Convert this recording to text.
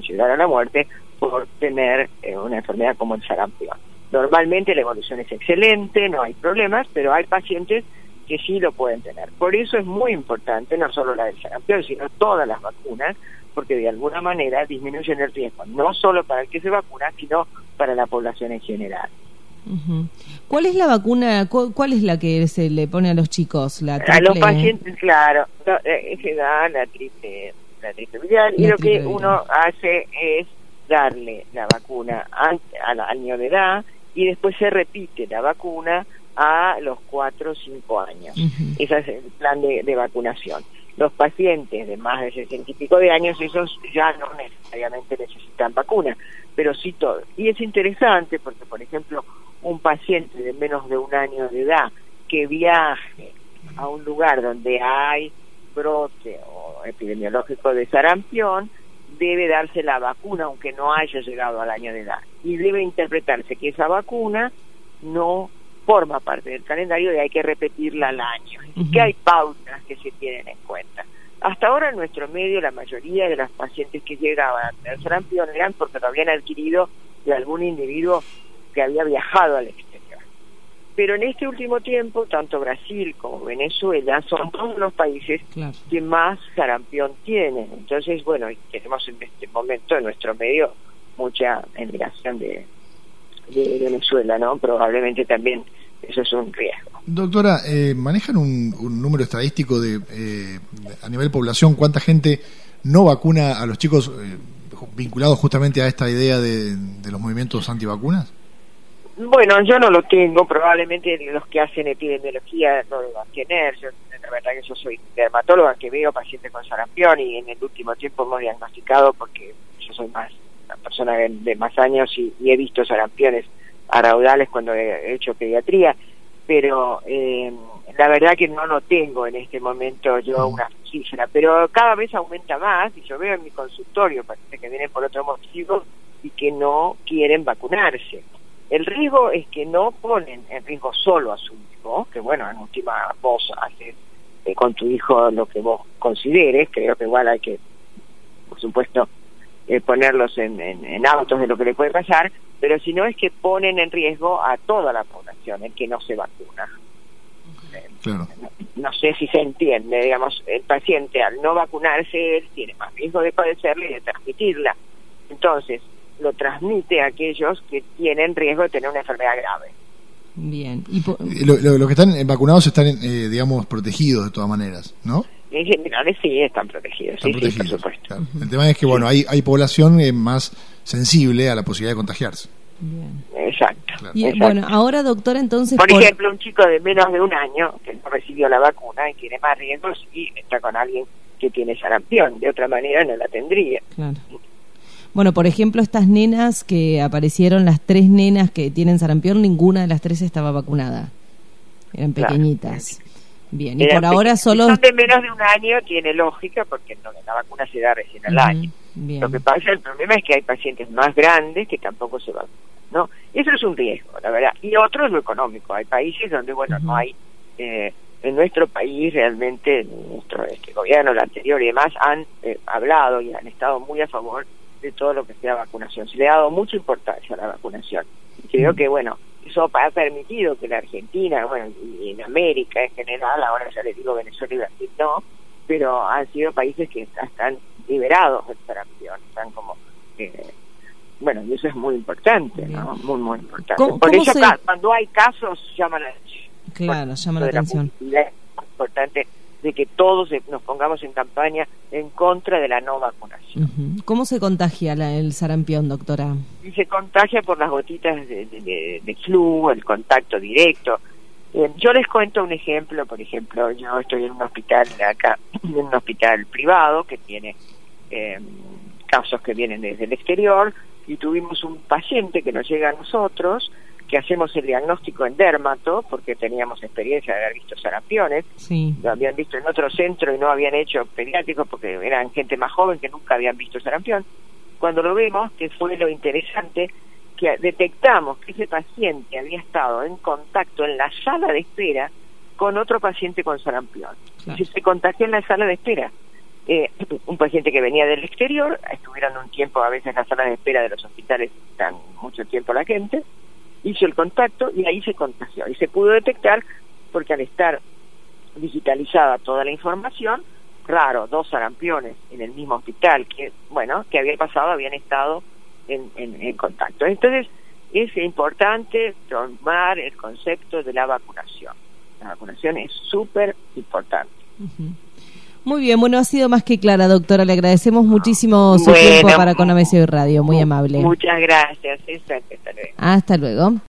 llegar a la muerte por tener una enfermedad como el sarampión. Normalmente la evolución es excelente, no hay problemas, pero hay pacientes que sí lo pueden tener. Por eso es muy importante, no solo la del sarampión, sino todas las vacunas, porque de alguna manera disminuyen el riesgo, no solo para el que se vacuna, sino para la población en general. Uh-huh. ¿Cuál es la vacuna, cuál es la que se le pone a los chicos? ¿La triple? A los pacientes, claro, se da la triple viral, y lo que uno hace es darle la vacuna al año de edad, y después se repite la vacuna a los 4 o 5 años. Uh-huh. Ese es el plan de vacunación. Los pacientes de más de 60 y pico de años, esos ya no necesariamente necesitan vacuna, pero sí todo. Y es interesante porque, por ejemplo, un paciente de menos de 1 año de edad que viaje a un lugar donde hay brote o epidemiológico de sarampión, debe darse la vacuna aunque no haya llegado al año de edad. Y debe interpretarse que esa vacuna no forma parte del calendario y hay que repetirla al año. Y que hay pautas que se tienen en cuenta. Hasta ahora en nuestro medio la mayoría de los pacientes que llegaban a tener sarampión eran porque lo habían adquirido de algún individuo que había viajado al exterior. Pero en este último tiempo, tanto Brasil como Venezuela son todos los países que más sarampión tienen. Entonces, bueno, tenemos en este momento en nuestro medio mucha emigración de Venezuela, ¿no? Probablemente también eso es un riesgo. Doctora, ¿manejan un número estadístico a nivel población cuánta gente no vacuna a los chicos vinculados justamente a esta idea de los movimientos antivacunas? Bueno, yo no lo tengo, probablemente los que hacen epidemiología no lo van a tener. La verdad que yo soy dermatóloga que veo pacientes con sarampión y en el último tiempo hemos diagnosticado, porque yo soy más una persona de más años y he visto sarampiones a raudales cuando he hecho pediatría, pero la verdad que no lo tengo en este momento yo una cifra, pero cada vez aumenta más y yo veo en mi consultorio pacientes que vienen por otro motivo y que no quieren vacunarse. El riesgo es que no ponen en riesgo solo a su hijo, que bueno, en última vos haces con tu hijo lo que vos consideres, creo que igual hay que, por supuesto, ponerlos en autos de lo que le puede pasar, pero si no es que ponen en riesgo a toda la población el que no se vacuna. Claro. No sé si se entiende, digamos, el paciente al no vacunarse él tiene más riesgo de padecerla y de transmitirla. Entonces, lo transmite a aquellos que tienen riesgo de tener una enfermedad grave. Bien. Los que están vacunados están, digamos, protegidos de todas maneras, ¿no? En general sí están protegidos, sí, por supuesto. Claro. El tema es que, bueno, hay población más sensible a la posibilidad de contagiarse. Bien. Exacto. Claro. Y, exacto. Bueno, ahora, doctora, entonces... Por ejemplo, un chico de menos de 1 año que no recibió la vacuna y tiene más riesgos y está con alguien que tiene sarampión, de otra manera no la tendría. Claro. Bueno, por ejemplo, estas nenas que aparecieron, las 3 nenas que tienen sarampión, ninguna de las 3 estaba vacunada. Eran pequeñitas. Claro. Bien, y por ahora solo... Si son de menos de 1 año tiene lógica porque la vacuna se da recién al año. Bien. Lo que pasa, el problema es que hay pacientes más grandes que tampoco se vacunan, ¿no? Eso es un riesgo, la verdad. Y otro es lo económico. Hay países donde, bueno, no hay... en nuestro país realmente, nuestro gobierno, el anterior y demás, han hablado y han estado muy a favor de todo lo que sea vacunación. Se le ha dado mucha importancia a la vacunación. Y creo que, bueno, eso ha permitido que la Argentina, bueno, y en América en general, ahora ya les digo Venezuela y Brasil no, pero han sido países que están liberados del sarampión, están como... bueno, y eso es muy importante, ¿no? Muy, muy importante. Por eso cuando hay casos llama la atención. Claro, llama la atención. Es importante de que todos nos pongamos en campaña en contra de la no vacunación. Uh-huh. ¿Cómo se contagia el sarampión, doctora? Y se contagia por las gotitas de flu, el contacto directo. Yo les cuento un ejemplo. Por ejemplo, yo estoy en un hospital acá, en un hospital privado que tiene casos que vienen desde el exterior, y tuvimos un paciente que nos llega a nosotros, que hacemos el diagnóstico en dermato, porque teníamos experiencia de haber visto sarampiones. Sí. Lo habían visto en otro centro y no habían hecho pediátricos porque eran gente más joven que nunca habían visto sarampión. Cuando lo vemos, que fue lo interesante, que detectamos que ese paciente había estado en contacto en la sala de espera con otro paciente con sarampión. Claro. Y se contagió en la sala de espera. un paciente que venía del exterior, estuvieron un tiempo, a veces en las salas de espera de los hospitales están mucho tiempo la gente, hizo el contacto y ahí se contagió y se pudo detectar porque al estar digitalizada toda la información, raro, 2 sarampiones en el mismo hospital que había pasado, habían estado en contacto. Entonces es importante tomar el concepto de la vacunación. La vacunación es súper importante. Muy bien, bueno, ha sido más que clara, doctora. Le agradecemos muchísimo su tiempo para Con ABC Radio. Muy amable. Muchas gracias. Hasta luego. Hasta luego.